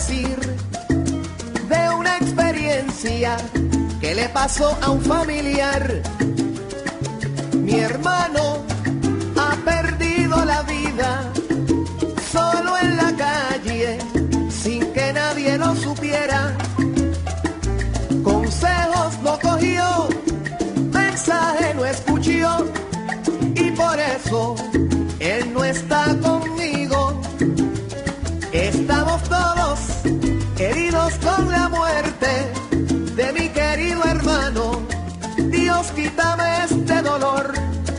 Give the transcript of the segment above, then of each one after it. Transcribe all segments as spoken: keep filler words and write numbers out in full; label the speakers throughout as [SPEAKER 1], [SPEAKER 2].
[SPEAKER 1] decir de una experiencia que le pasó a un familiar. Mi hermano ha perdido la vida solo en la calle, sin que nadie lo supiera. Consejos no cogió, mensaje no escuchó, y por eso él no está conmigo. Estamos todos heridos con la muerte de mi querido hermano. Dios, quítame este dolor.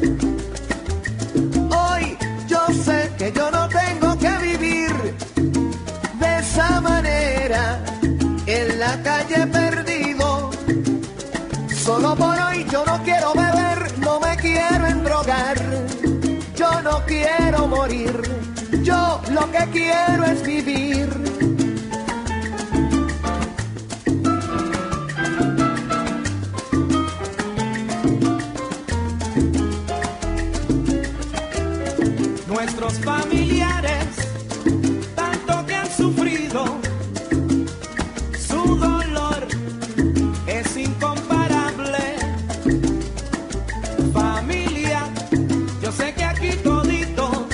[SPEAKER 1] Hoy yo sé que yo no tengo que vivir de esa manera, en la calle perdido. Solo por hoy yo no quiero beber, no me quiero endrogar, yo no quiero morir, yo lo que quiero es vivir.
[SPEAKER 2] Nuestros familiares, tanto que han sufrido, su dolor es incomparable. Familia, yo sé que aquí toditos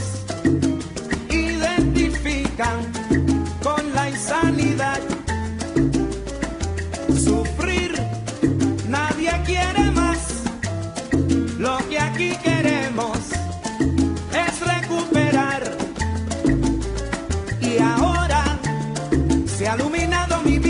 [SPEAKER 2] identifican con la insanidad. Sufrir, nadie quiere más. Lo que aquí queremos es recuperar. Y ahora se ha iluminado mi vida.